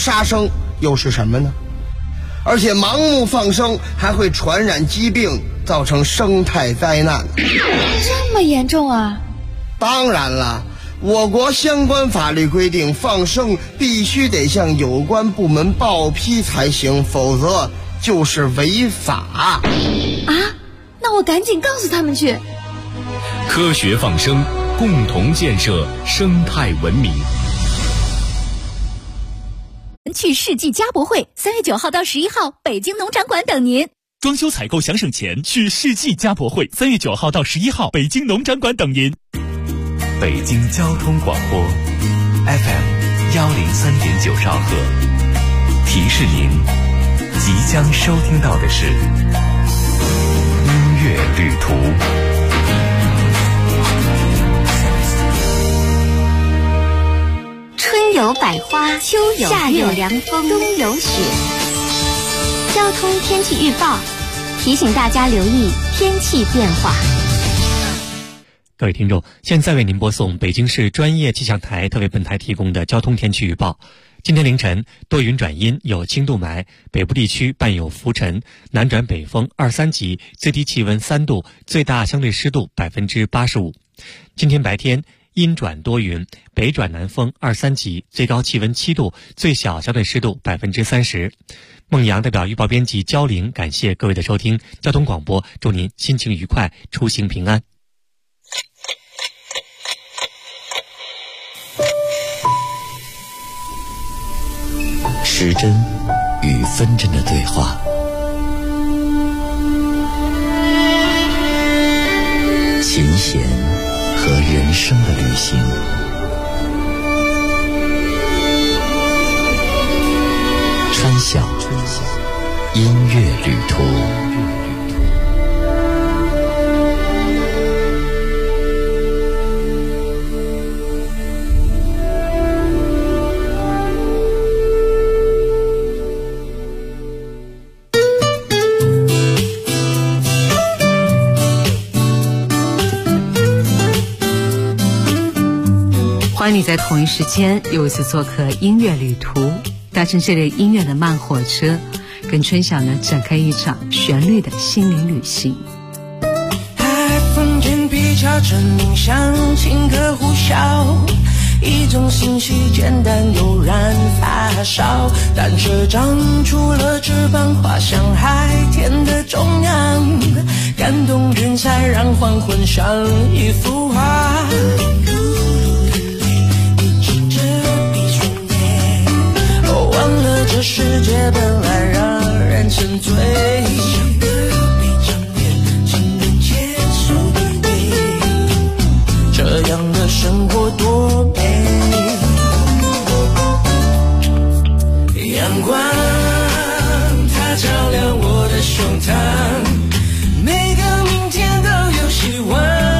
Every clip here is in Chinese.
杀生又是什么呢？而且盲目放生还会传染疾病，造成生态灾难。 这么严重啊？ 当然了，我国相关法律规定，放生必须得向有关部门报批才行，否则就是违法。 啊？那我赶紧告诉他们去。 科学放生，共同建设生态文明。 去世纪家博会，3月9号到11号，北京农展馆等您。 装修采购想省钱，去世纪家博会，3月9号到11号，北京农展馆等您。 北京交通广播 FM 103.9兆赫，提示您即将收听到的是音乐旅途。 春有百花，秋有夏有凉风，冬有雪。交通天气预报提醒大家留意天气变化。 各位听众，现在为您播送北京市专业气象台特为本台提供的交通天气预报。今天凌晨多云转阴，有轻度霾，北部地区伴有浮尘，南转北风2、3级，最低气温3度，最大相对湿度85%。今天白天阴转多云，北转南风2、3级，最高气温7度，最小相对湿度30%。孟阳代表预报编辑焦玲，感谢各位的收听。交通广播，祝您心情愉快，出行平安。 时针与分针的对话，琴弦和人生的旅行，穿晓音乐旅途。 欢迎你在同一时间又一次做客音乐旅途，搭乘这类音乐的慢火车，跟春晓呢展开一场旋律的心灵旅行。 海风间皮悄着冥想，轻歌呼啸，一种信息简单悠然发烧，单车长出了翅膀，滑向海天的中央，感动云彩让黄昏像一幅画。忘了这世界本来让人沉醉，像隔壁张脸情人结束的美，这样的生活多美。阳光它照亮我的胸膛，每个明天都有希望。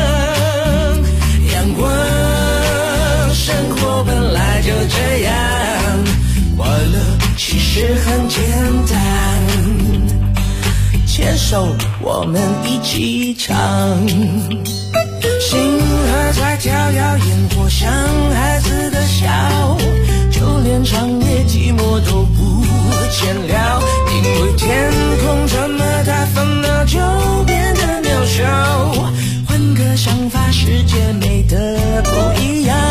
阳光生活本来就这样，快乐其实很简单，牵手我们一起唱。心儿在跳跃，烟火像孩子的笑，就连长夜寂寞都不见了，因为天空这么大，烦恼就变得渺小。换个想法，世界美得不一样。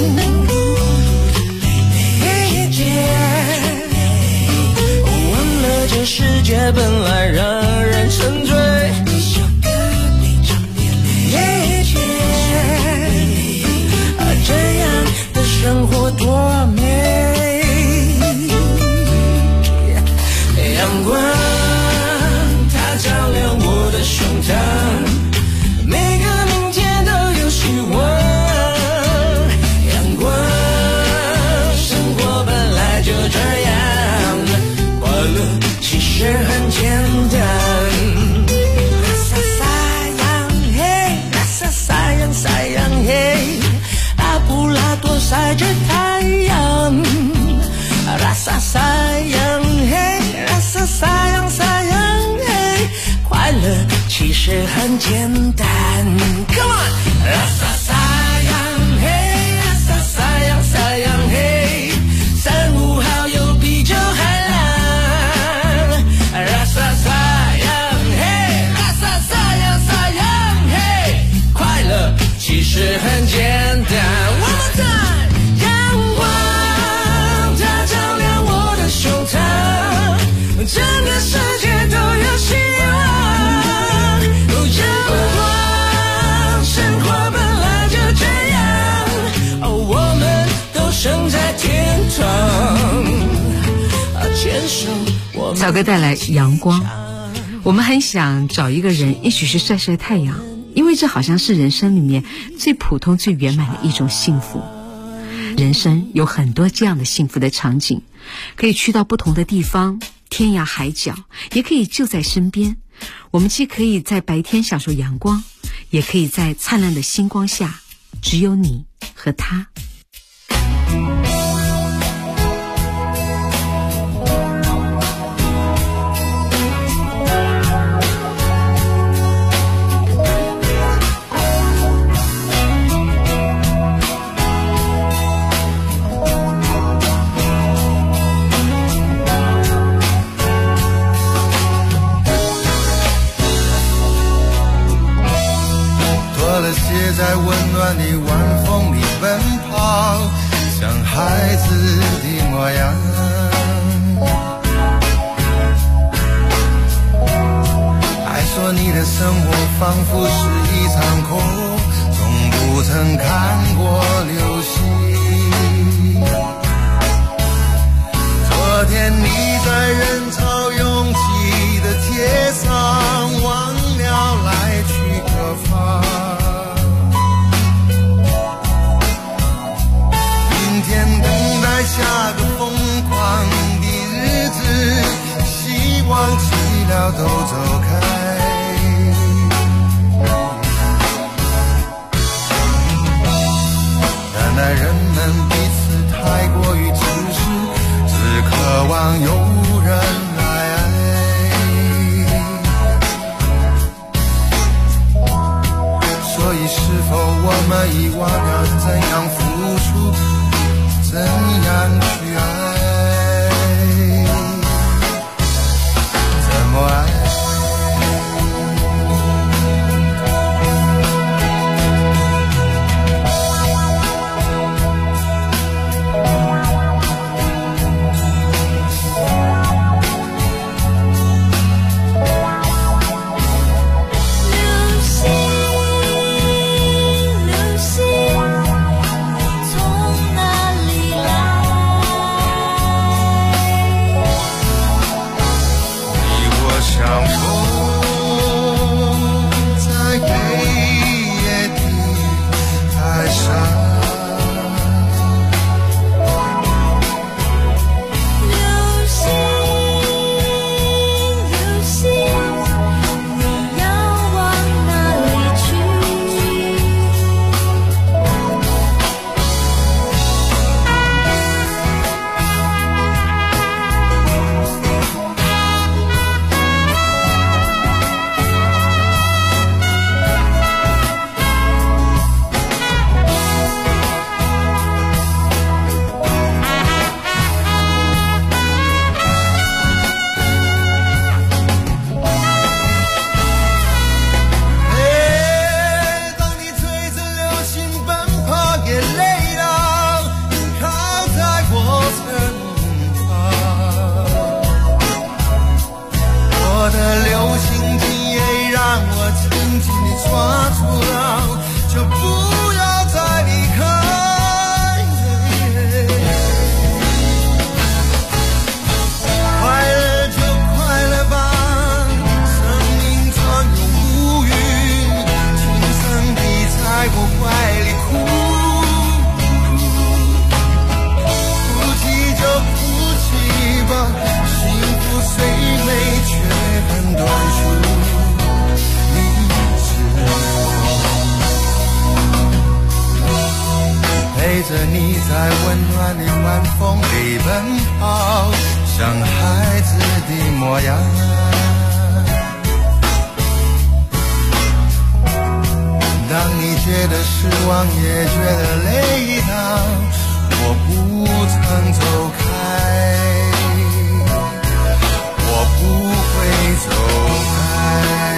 这世界本来让人沉醉，小哥那张脸，这样的生活多美。阳光它照亮我的胸膛，每个明天都有希望。阳光生活本来就这样，快乐其实很简单。拉萨萨洋嘿，拉萨萨洋萨洋嘿，拉布拉多晒着太阳。拉萨萨洋嘿，拉萨萨洋萨洋嘿，快乐其实很简单。Come on， 拉萨萨洋嘿，拉萨萨洋萨洋嘿，3、5号有比小哥带来阳光，我们很想找一个人一起去晒晒太阳，因为这好像是人生里面最普通最圆满的一种幸福。人生有很多这样的幸福的场景，可以去到不同的地方，天涯海角，也可以就在身边。我们既可以在白天享受阳光，也可以在灿烂的星光下，只有你和他。 在温暖的晚风里奔跑，像孩子的模样。还说你的生活仿佛是一场空，从不曾看过流星。昨天你在人潮拥挤的街上，忘了来去何方。等待下个疯狂的日子，希望寂寥都走开。原来人们彼此太过于自私，只渴望有人来爱。所以是否我们遗忘了怎样付出，怎样去爱，怎么爱？着你在温暖的晚风里奔跑，像孩子的模样。当你觉得失望也觉得累了，我不曾走开，我不会走开。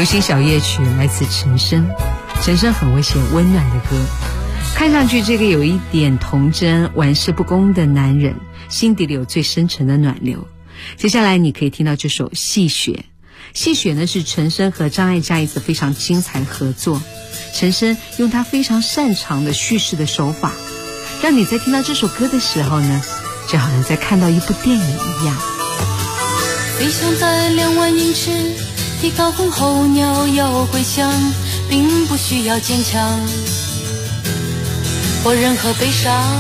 行小夜曲来自陈升，陈升很会写温暖的歌，看上去这个有一点童真玩世不恭的男人心底里有最深沉的暖流。接下来你可以听到这首戏雪，戏雪呢是陈升和张艾嘉一次非常精彩合作，陈升用他非常擅长的叙事的手法，让你在听到这首歌的时候呢，就好像在看到一部电影一样。 飞翔在2万英尺的高空，候鸟要归乡，并不需要坚强或任何悲伤，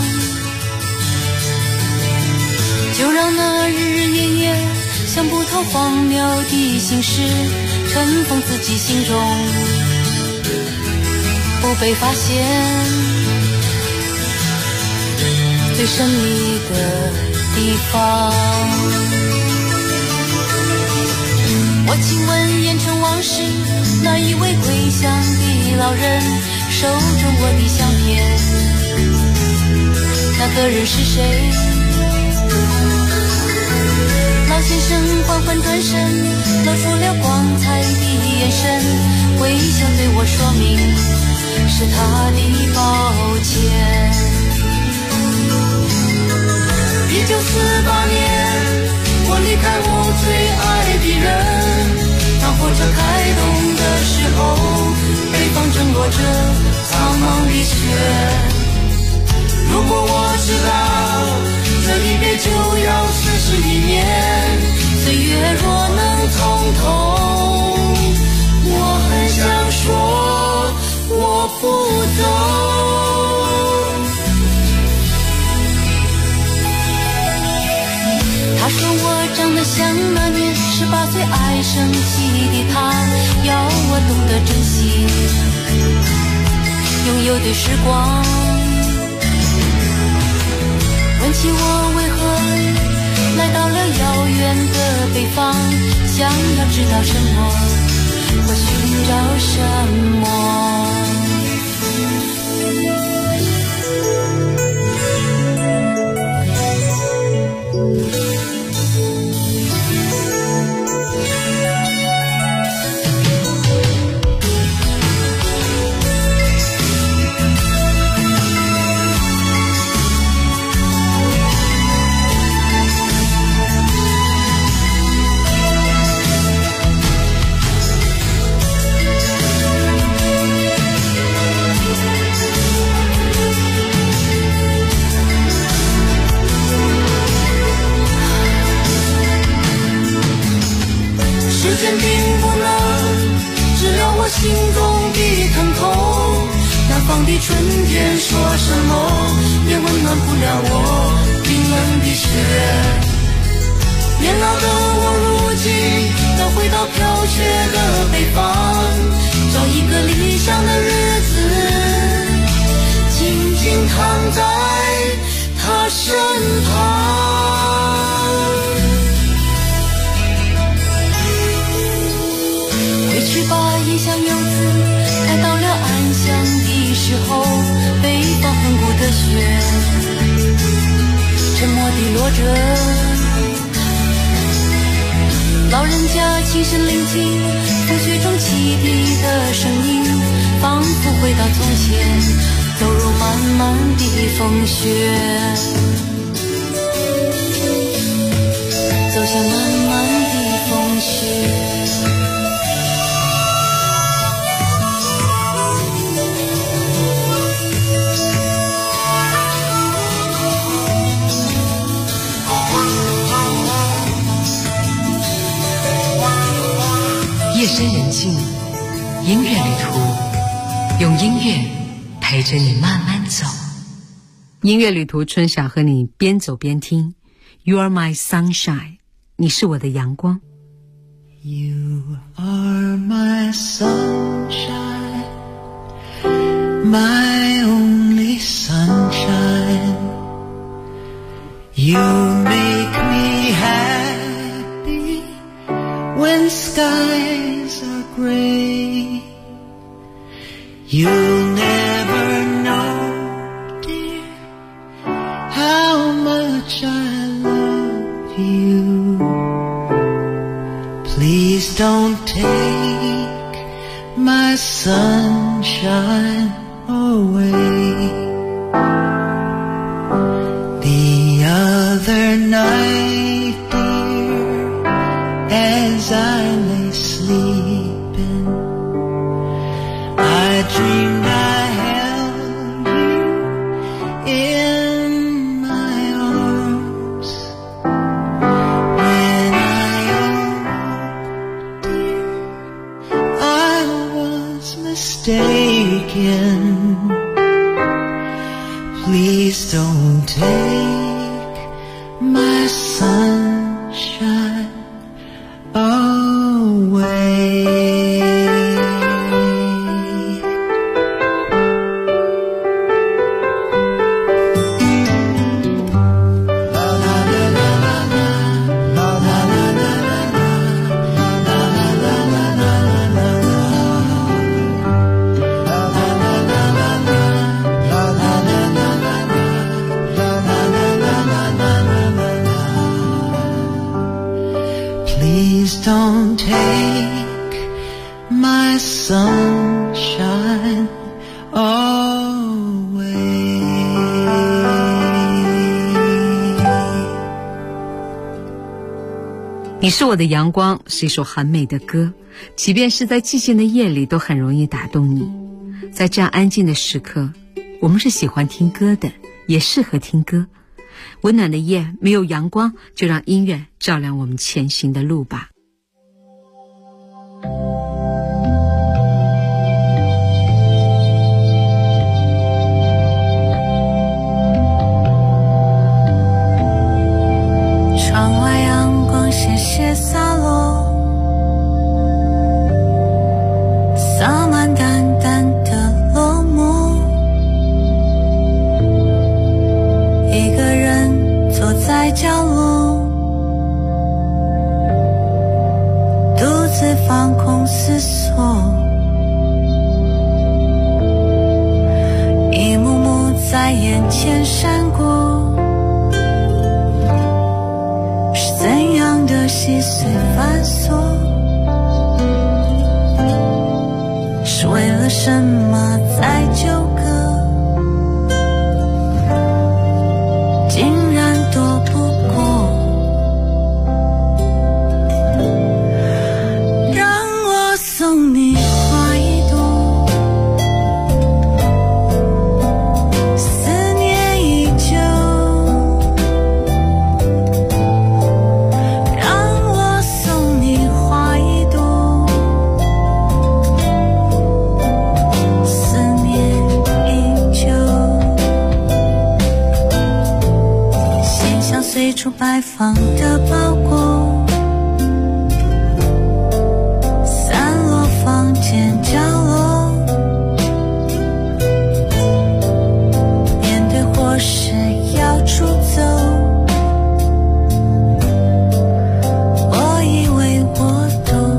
就让那日日夜夜想不透荒谬的心事尘封自己心中，不被发现最神秘的地方。我亲吻烟尘往事，那一位归乡的老人手中我的相片，那个人是谁？老先生缓缓转身，露出了光彩的眼神，微笑对我说明是他的抱歉。1948年我离开我最爱的人，当火车开动的时候，北方正落着苍茫的雪。如果我知道这一别就要41年，岁月若能从头，我很想说我不走。他说我长得像那年18岁爱生气的他，要我懂得珍惜拥有的时光。问起我为何来到了遥远的北方，想要知道什么或寻找什么。时间并不能治疗我心中的疼痛，南方的春天说什么也温暖不了我冰冷的雪。年老的我如今要回到飘雪的北方，找一个理想的日子，静静躺在他身旁。回去吧，异乡游子，该到了安详的时候，北方恒古的雪沉默地落着，老人家轻声聆听风雪中汽笛的声音，仿佛回到从前，走入漫漫的风雪，走向漫漫的风雪。 夜深人静，音乐旅途，用音乐陪着你慢慢走。音乐旅途，春晓和你边走边听。You are my sunshine， 你是我的阳光。 You are my sunshine, my only sunshine. You make me happy when skies are gray. You'll never know, dear, how much I love you. Please don't take sunshine away. The other night, dear, as I lay sleeping, I dreamed I held you in my arms. When I awoke, dear, I was mistaken. Please don't take my sunshine away. Please don't take my sunshine away. 你是我的阳光是一首很美的歌，即便是在寂静的夜里都很容易打动你。在这样安静的时刻，我们是喜欢听歌的，也适合听歌。温暖的夜没有阳光，就让音乐照亮我们前行的路吧。 窗外阳光斜斜洒落，洒满淡淡的落寞。一个人坐在角落，独自放空思索，一幕幕在眼前闪过。怎样的细碎繁琐，是为了什么在纠葛，竟然躲不过。让我送你花一朵，思念依旧。随处摆放的包裹，散落房间角落，面对或是要出走，我以为我懂，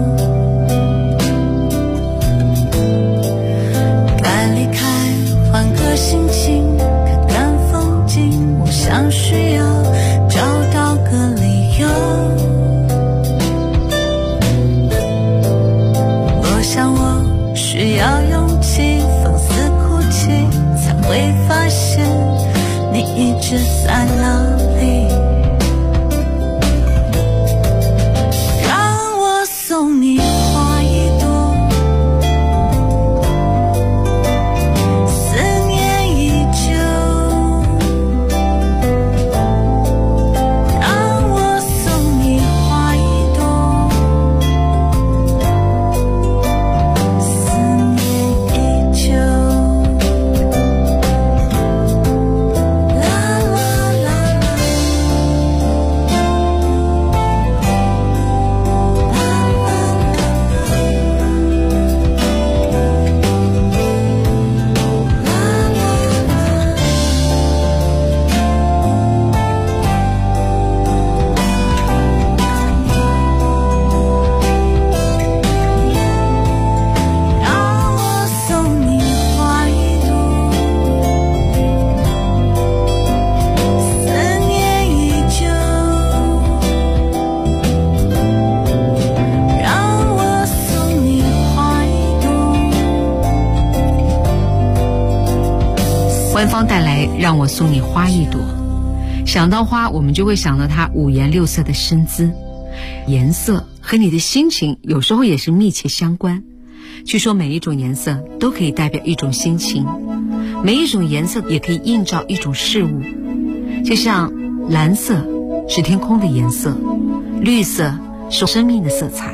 该离开换个心情，看看风景，我想需要找到个理由，我想我需要勇气，放肆哭泣，才会发现你一直在哪里。让我送你花一朵，思念依旧。啦啦啦啦官方带来让我送你花一朵。想到花，我们就会想到它五颜六色的身姿。颜色和你的心情有时候也是密切相关。据说每一种颜色都可以代表一种心情，每一种颜色也可以映照一种事物。就像蓝色是天空的颜色，绿色是生命的色彩。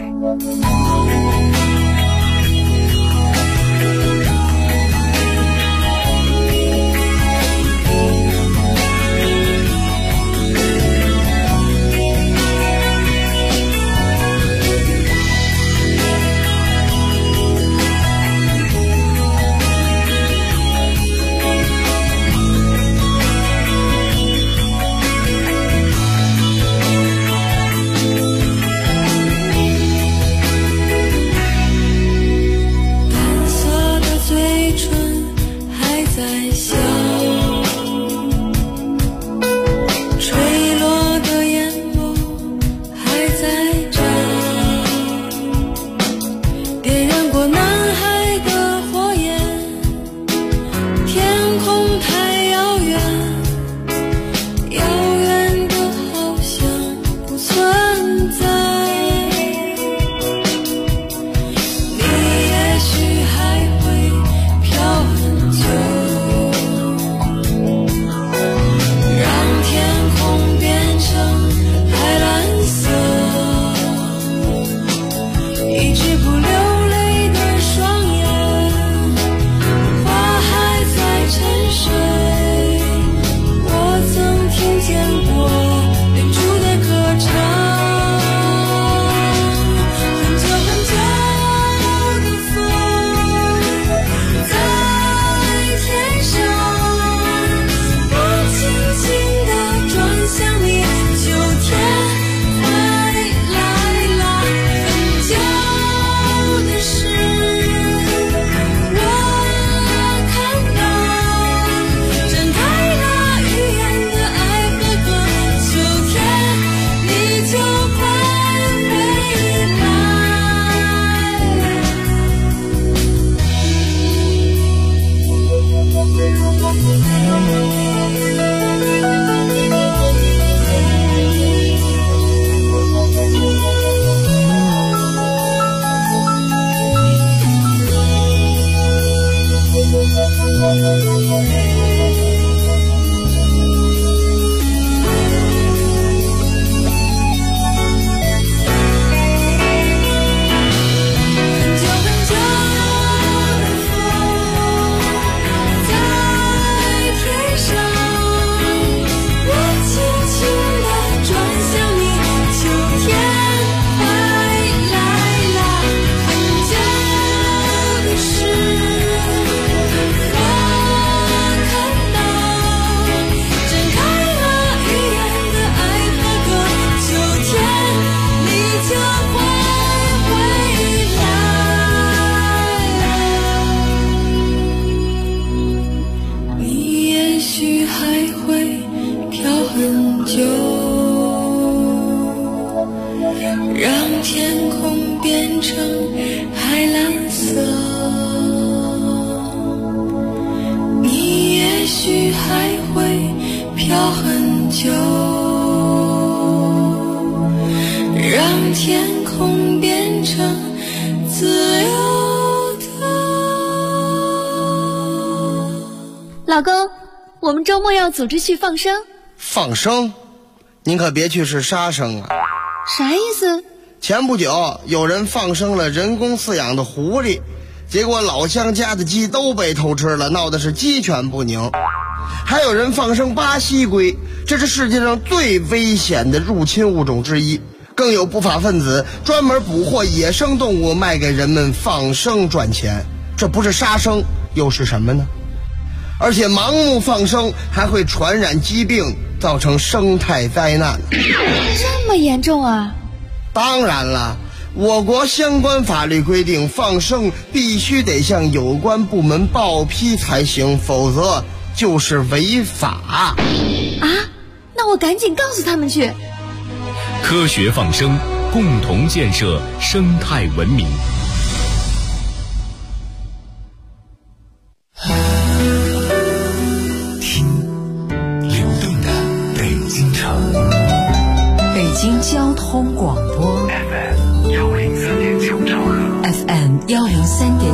老公，我们周末要组织去放生。 放生？您可别去是杀生啊！ 啥意思？ 前不久有人放生了人工饲养的狐狸，结果老乡家的鸡都被偷吃了，闹得是鸡犬不宁。还有人放生巴西龟，这是世界上最危险的入侵物种之一。更有不法分子专门捕获野生动物卖给人们放生赚钱，这不是杀生又是什么呢？而且盲目放生还会传染疾病，造成生态灾难。 这么严重啊？ 当然了，我国相关法律规定，放生必须得向有关部门报批才行，否则就是违法。 啊？那我赶紧告诉他们去。 科学放生，共同建设生态文明。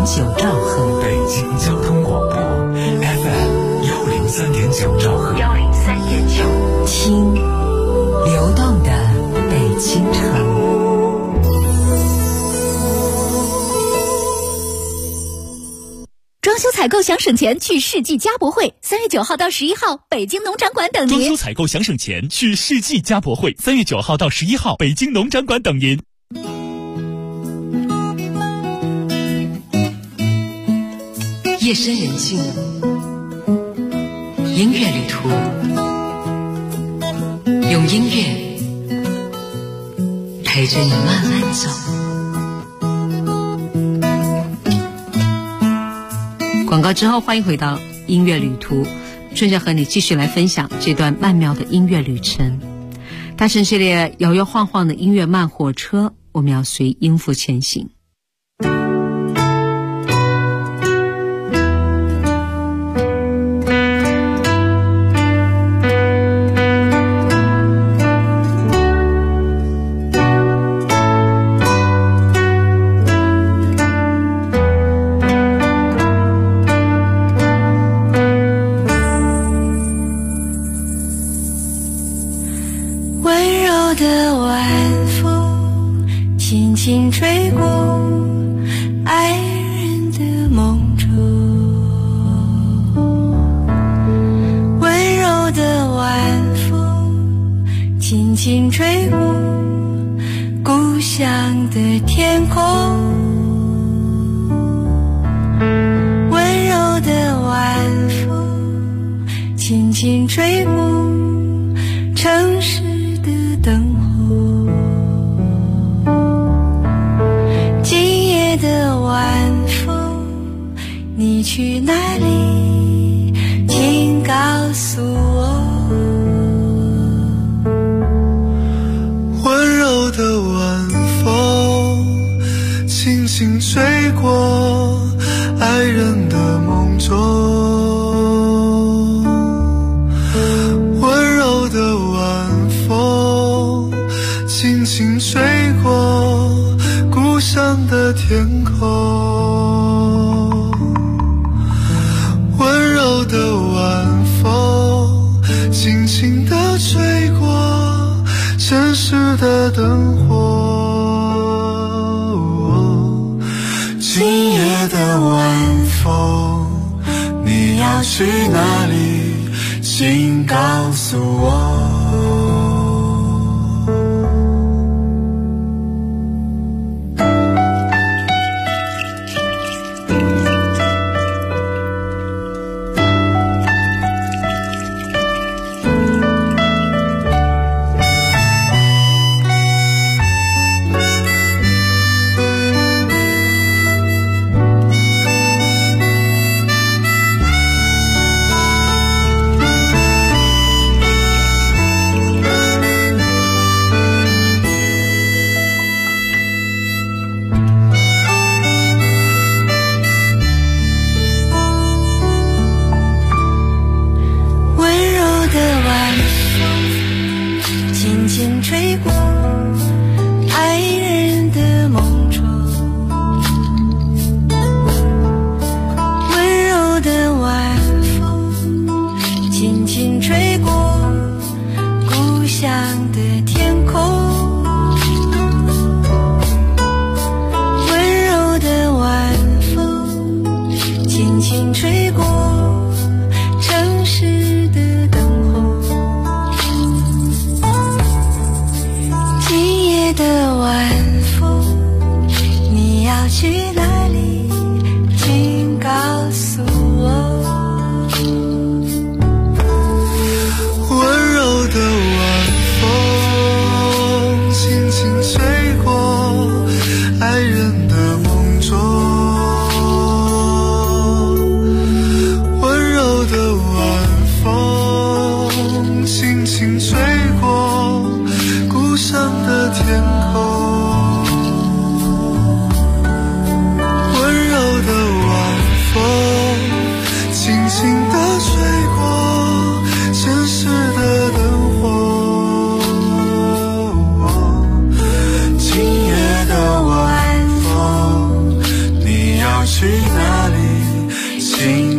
103.9兆赫， 北京交通广播 FM 103.9兆赫 ，103.9，听流动的北京城。 装修采购想省钱，去世纪家博会，3月9号到11号，北京农展馆等您。 装修采购想省钱，去世纪家博会，3月9号到11号，北京农展馆等您。 夜深人静，音乐旅途，用音乐陪着你慢慢走。广告之后，欢迎回到音乐旅途，顺着和你继续来分享这段曼妙的音乐旅程。搭乘这列摇摇晃晃的音乐慢火车，我们要随音符前行。 吹过爱人的梦中，温柔的晚风轻轻吹过故乡的天空，温柔的晚风轻轻吹过城市的灯火，的晚风，你去哪里？请告诉我。 温柔的晚风，轻轻吹过爱人的梦中。温柔的晚风，轻轻吹过故乡的天空，温柔的晚风轻轻地吹过城市的灯火。今夜的晚风，你要去哪里？请告诉我。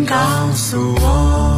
告诉我。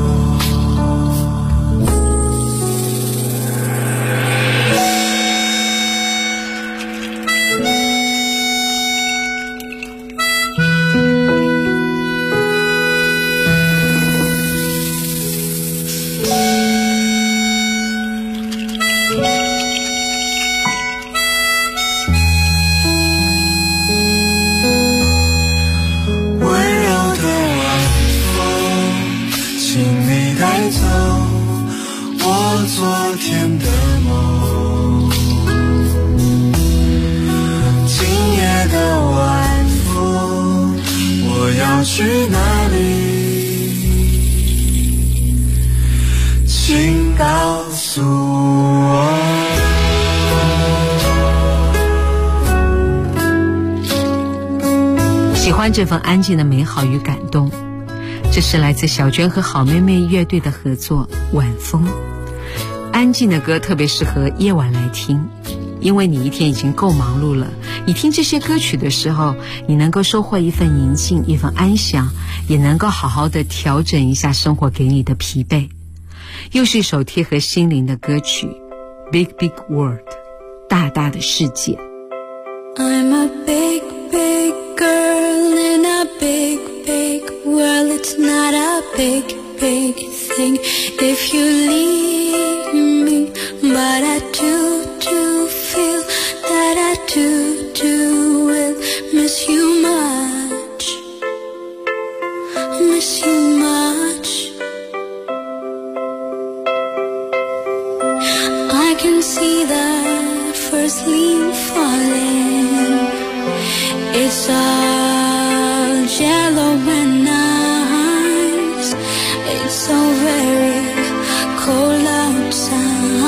去哪里？请告诉我。 喜欢这份安静的美好与感动，这是来自小娟和好妹妹乐队的合作《晚风》。安静的歌特别适合夜晚来听，因为你一天已经够忙碌了，你听这些歌曲的时候，你能够收获一份宁静，一份安详，也能够好好的调整一下生活给你的疲惫。又是一首贴合心灵的歌曲， Big Big World， 大大的世界。 I'm a big big girl in a big big world. It's not a big big thing if you leave me, but I do feel that I do will miss you much, miss you much. I can see that first leaf falling. It's all yellow and nice. It's so very cold outside,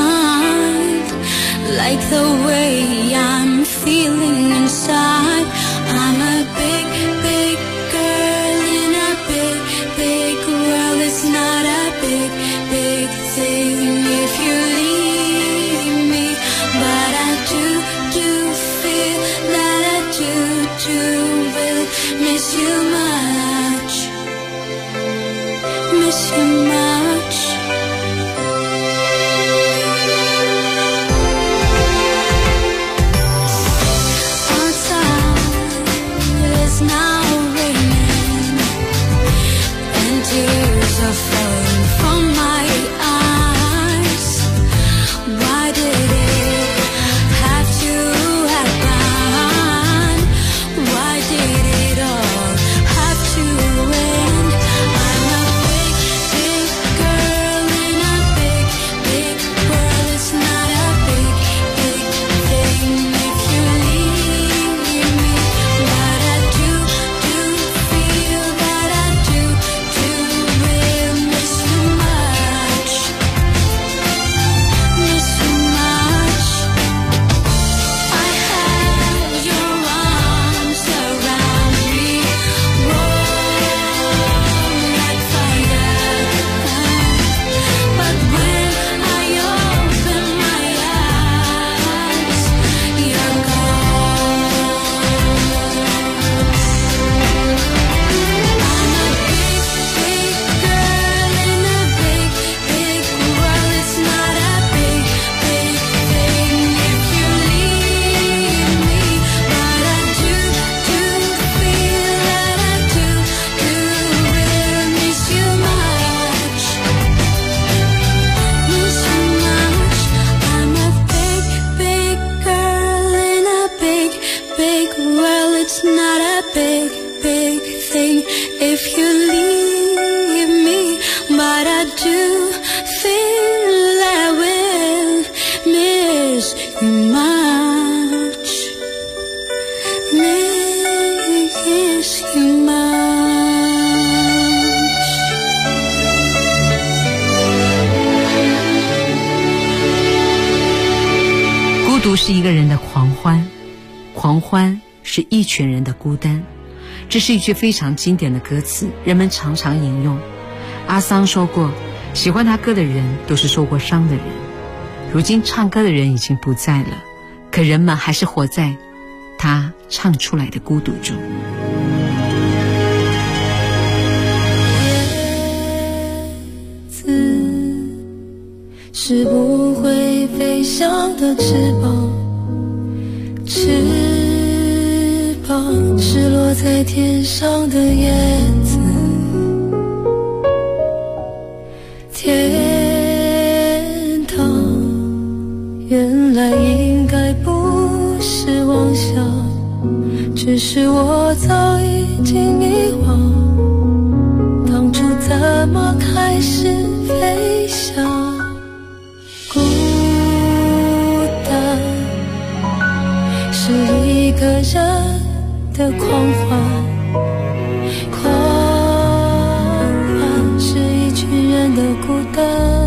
like the way I'm feeling inside. I'm a big big girl in a big big world. It's not a big big thing if you leave me, but I do feel that I do will miss you much, miss you much. Outside it's now raining, and tears are falling from my eyes. Why did it have to happen? Why did it all have to end? I'm a big big girl in a big big world. It's not a big big thing if you leave me, but I do feel that I do will miss you much, miss you much. I had your arms around me, warm like fire, but when I open my eyes, you're gone. I'm a big big girl in a big big world. It's not a big big thing if you leave me, but I do feel that I do will miss you much, miss you much. I'm a big big girl in a big big world. It's not a big big thing if you leave me, but I do feel I will miss you much, miss you much. 孤独是一个人的狂欢，狂欢是一群人的孤单。这是一句非常经典的歌词，人们常常引用。阿桑说过，喜欢他歌的人都是受过伤的人。如今唱歌的人已经不在了，可人们还是活在他唱出来的孤独中。 的翅膀，翅膀是落在天上的叶子，天堂原来应该不是妄想，只是我早已经遗忘当初怎么开始飞翔。孤单是一个人的狂欢，狂欢是一群人的孤单。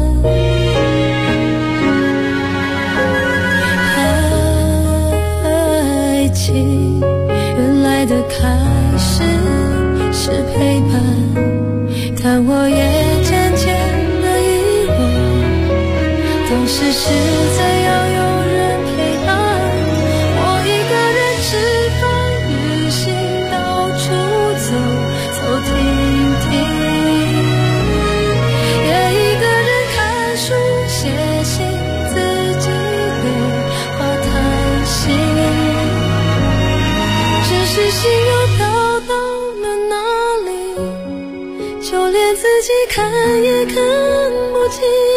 爱情原来的开始是陪伴，但我也渐渐的遗忘当时是怎样有人陪伴。我一个人吃饭旅行，到处走走停停，也一个人看书写信，自己对话谈心，只是心又飘到了哪里，就连自己看也看不清。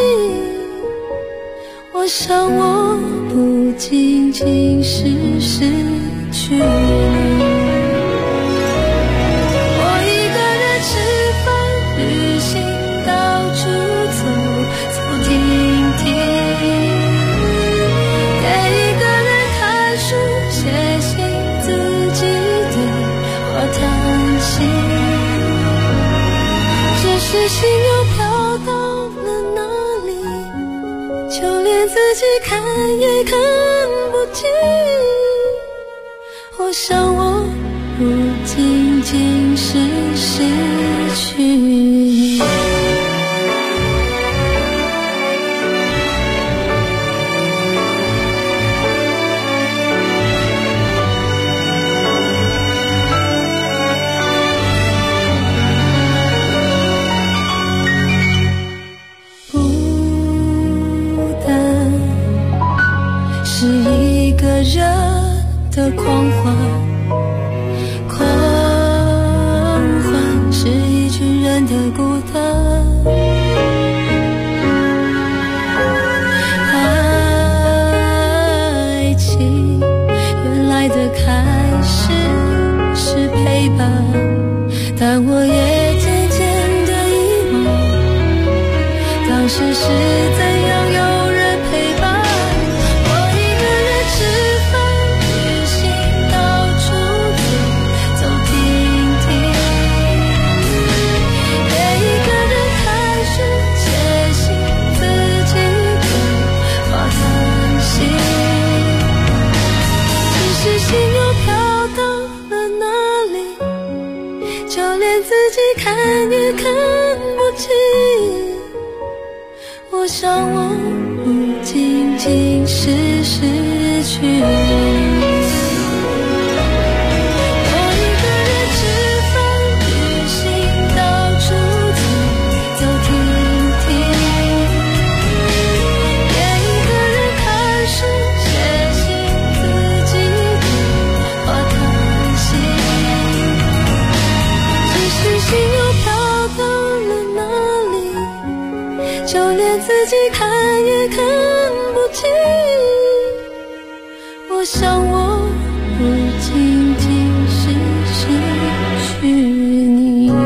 我想我不仅仅是失去你，我一个人吃饭旅行，到处走走停停，也一个人看书写信，自己对话谈心，只是心又飘到了哪里，就连自己看也看不清。我想我不仅仅是失去你。是一个人的狂欢，狂欢是一群人的孤单。爱情原来的开始是陪伴，但我也渐渐的遗忘当时是怎样有人陪伴。自己看也看不清，我想我不仅仅是失去你。我一个人吃饭旅行，到处走走停停，也一个人看书写信，自己对话谈心，心又飘到了哪里，就连自己看也看不清。我想我不仅仅是失去你，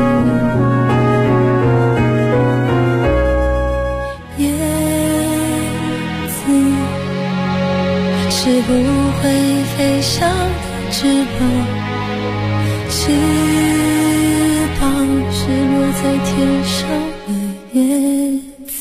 叶子是不会飞翔的翅膀，翅膀是落在天上的叶子。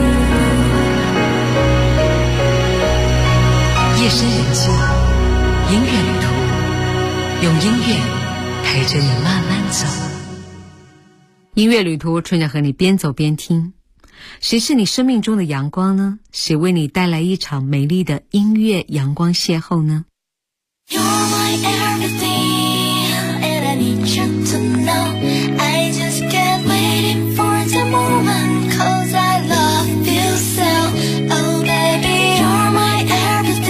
夜深人静，音乐旅途，用音乐陪着你慢慢走。音乐旅途，春鸟和你边走边听。谁是你生命中的阳光呢？谁为你带来一场美丽的音乐阳光邂逅呢？ You're my everything, and I need you to know I just can't wait for the moment, 'cause I love you so. Oh baby, you're my everything.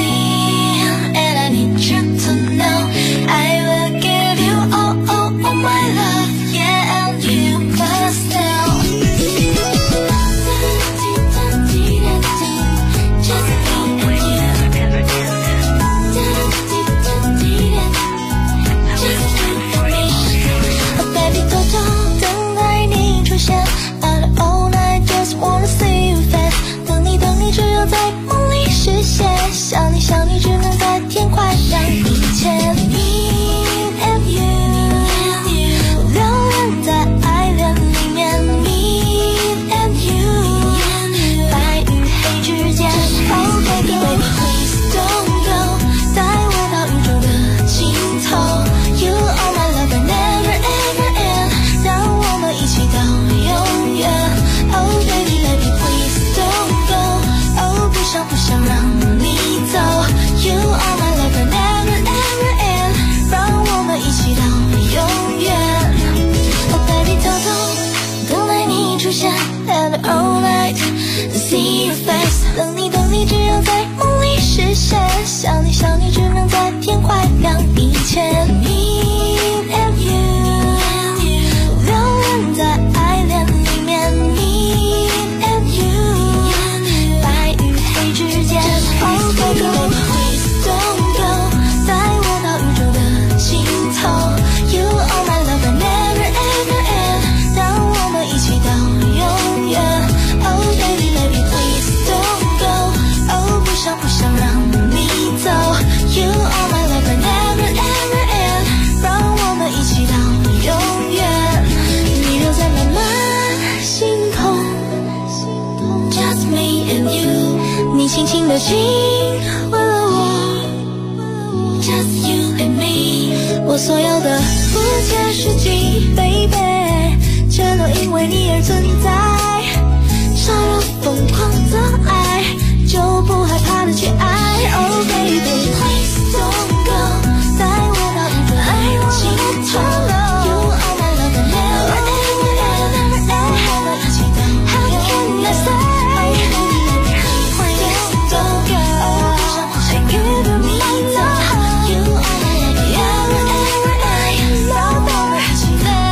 现 And all night see your face 等你只有在梦里实现想你只能在天快亮以前 Me and you 留恋在爱恋里面 Me and you 白与黑之间 Oh baby baby please don't go 带我到宇宙的尽头 You are my love and never ever end 让我们一起到永远 Oh baby baby please don't go Oh 不想让你走 You are my love and never ever end 让我们一起到永远你留在漫漫星空 Just me and you 你轻轻地亲吻了我 Just you and me 我所有的不切实际 baby 全都因为你而存在傻若疯狂的爱就不害怕的去爱 Oh baby please don't go 带我到宇宙的尽头 You are my love and never ever ever ever 一起到 How can I say Please don't go I give you my love You are my love ever ever ever 让我们一起到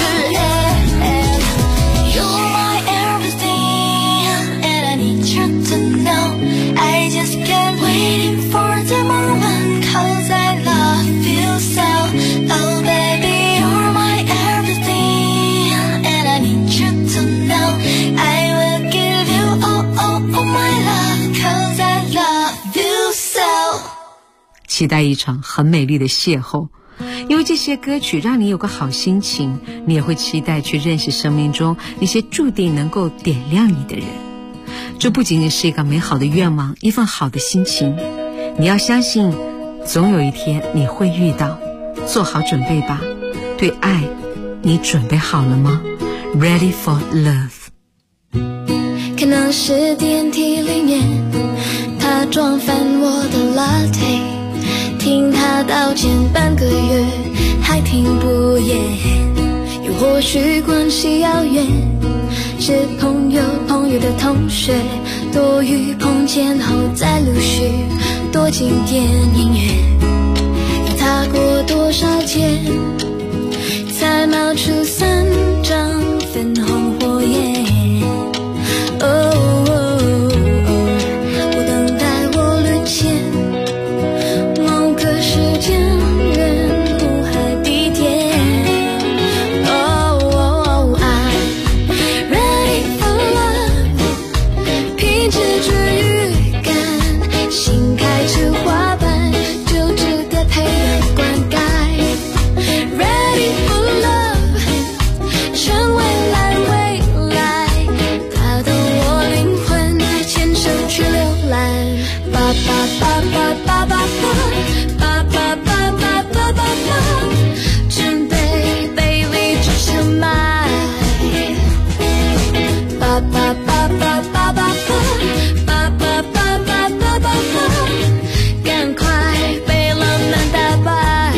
You're my everything And I need you to know I just can't wait for the moment Cause I love you so Oh baby you're my everything And I need you to know I will give you all my love Cause I love you so 期待一场很美丽的邂逅，因为这些歌曲让你有个好心情，你也会期待去认识生命中那些注定能够点亮你的人。这不仅仅是一个美好的愿望，一份好的心情。你要相信，总有一天你会遇到，做好准备吧。对爱，你准备好了吗 ？Ready for love。 可能是电梯里面，他撞翻我的 latte， 听他道歉半个月还听不厌，又或许关系遥远，是朋友的同学，多余碰见后再陆续多经典音乐，要踏过多少天，才冒出3张粉红火焰。我等待我沦陷，某个时间人物和地点。I'm ready for love， 凭直觉预感，心开出花瓣，就值得培养灌溉。Ready for love， 成未来未来，打动我灵魂，牵手去浏览。吧吧吧吧吧吧吧吧吧吧吧吧吧，准备被理智收买。吧吧吧吧吧吧吧吧吧吧吧吧吧，赶快被浪漫打败。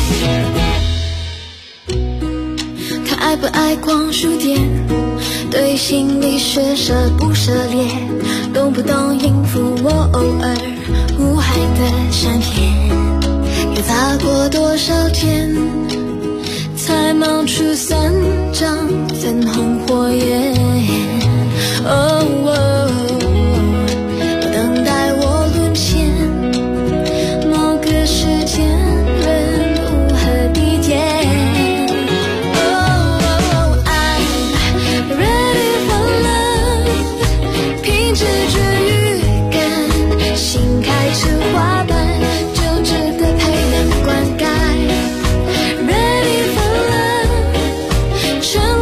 他爱不爱逛书店？对心理学舍不涉猎，懂不懂应付我偶尔无害的闪片？又砸过多少天，才冒出3张粉红火焰？等待我沦陷，某个时间人物和地点。I'm ready for love， 凭直觉预感，心开出花瓣，就值得培养灌溉。Ready for love，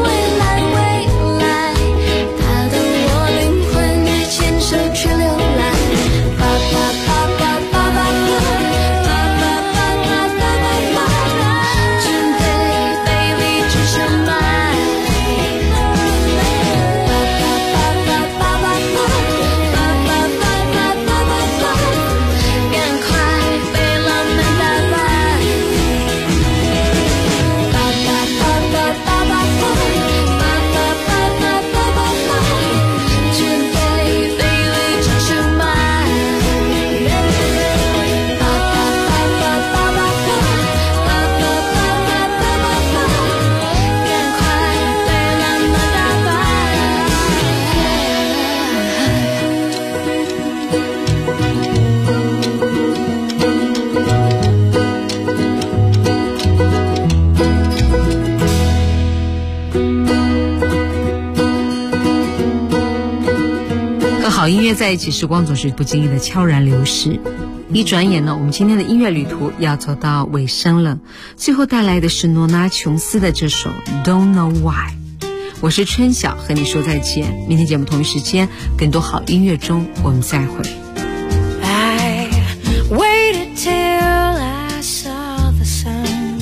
好音乐在一起，时光总是不经意的悄然流逝。一转眼呢，我们今天的音乐旅途要走到尾声了。最后带来的是诺拉琼斯的这首 Don't Know Why。我是春晓，和你说再见。明天节目同一時間，更多好音樂中我們再會。 I waited till I saw the sun.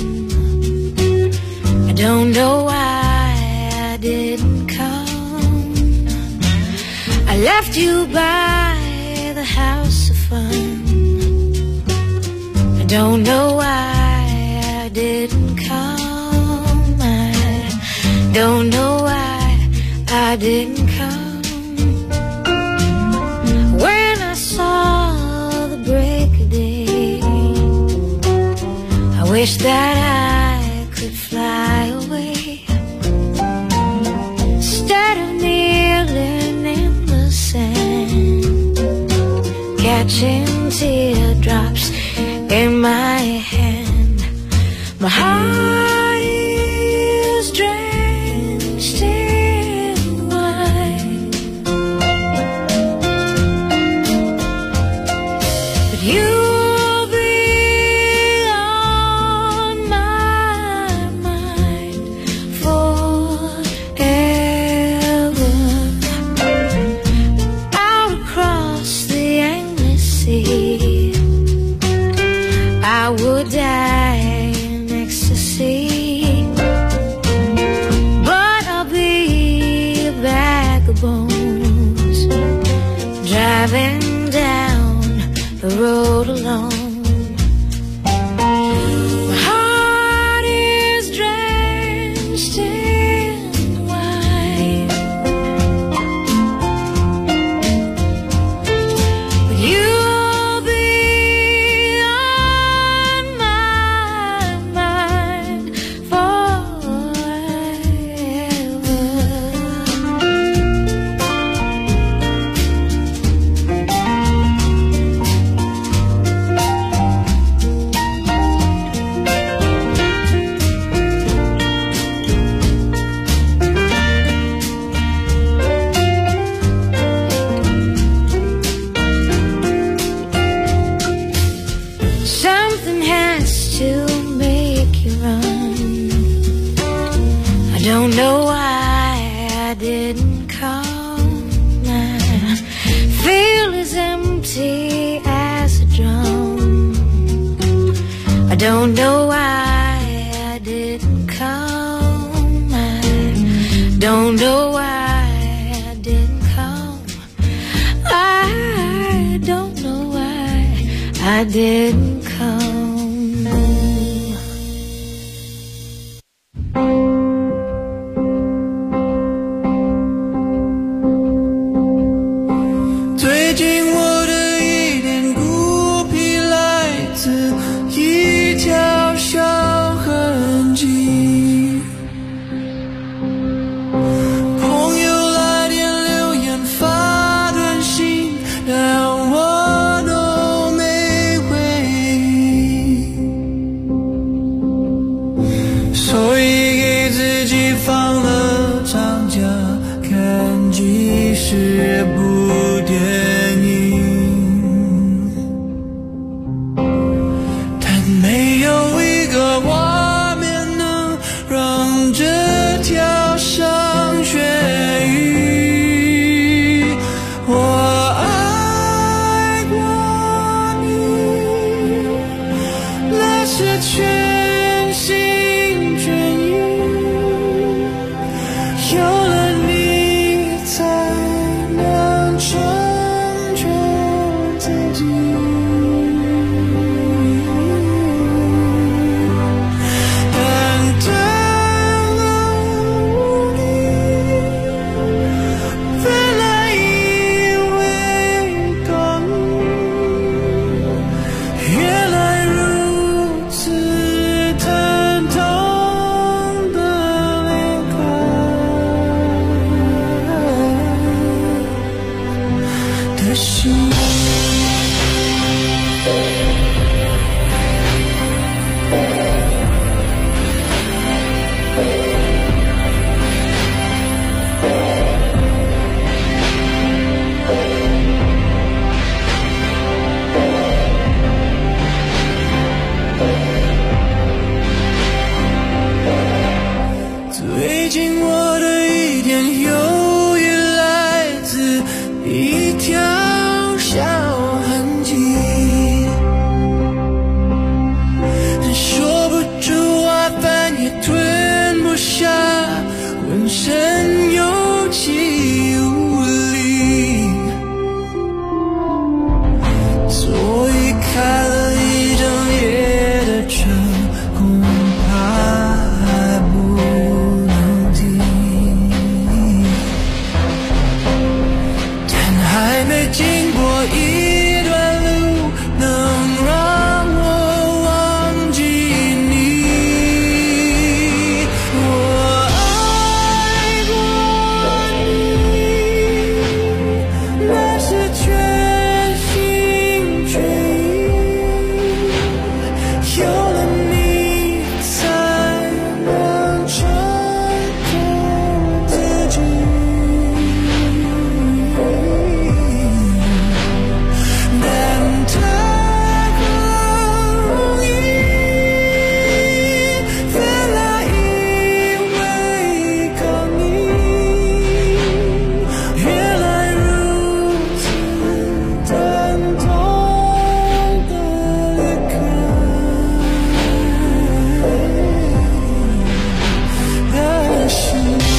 I don't know why I didn't come. I left you by the house of fun. I don't know why I didn't come. I don't know why I didn't come. When I saw the break of day, I wish that I could fly away. Instead of kneeling in the sand, catching teardrops in my hand, my heart is drenched in wine. But you'll be on my mind forever. Out across the endless sea, I would die in ecstasy, but I'll be a bag of bones, driving down the road alone. My heart is drenched in wine, but you'll be on my mind forever. Something has to make you run. I don't know why I didn't come. I feel as empty as a drum. I don't know why I didn't come. I don't know why I didn't come. I don't know why I didn't come. 最近我的一点孤僻来自一条小痕迹，朋友来电留言发短信，但我都没回应，所以给自己放了长假，看几十部电影，但没有一个画面能让这条上痊愈。我爱过你，那是全心全意，有了你才能成全自己。但当我无力，本来以为刚，原来如此疼痛的脸庞。 我的一点犹豫来自一条小痕迹，说不出话，饭也吞不下，浑身有气无力，所以开了一整夜的车，恐怕还不能停，但还没经过一段路能让我忘记你。我爱过你，那是全心全意，有了你才能挣脱自己。但太不容易，原来因为靠你，原来如此疼痛的离开，但是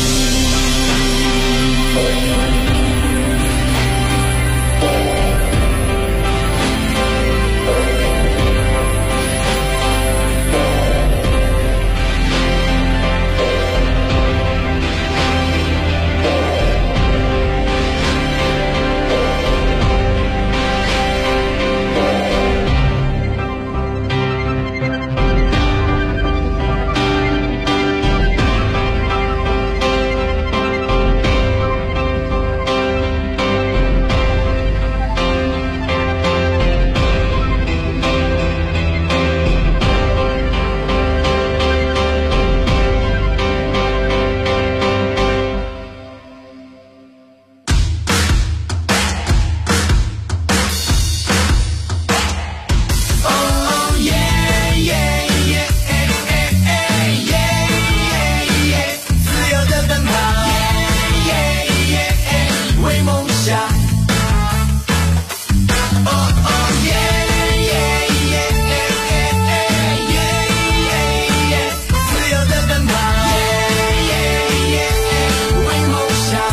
自由的奔跑，为梦想。自由的奔跑，为梦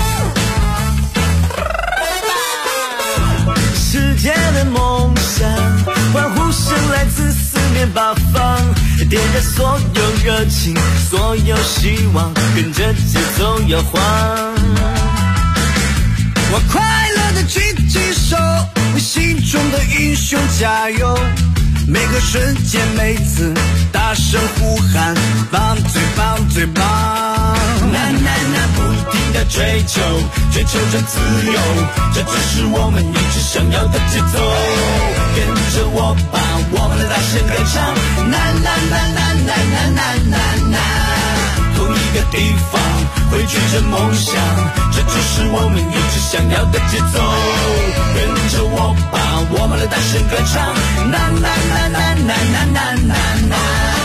想。世界的梦想，欢呼声来自四面八方，点燃所有热情，所有希望，跟着节奏摇晃。我快乐的举起手，为心中的英雄加油！每个瞬间，每次大声呼喊，棒最棒最棒！不停的追求着自由，这就是我们一直想要的节奏。跟着我吧，我们来大声歌唱，同一个地方汇聚着梦想，这就是我们一直想要的节奏。跟着我吧，我们来大声歌唱，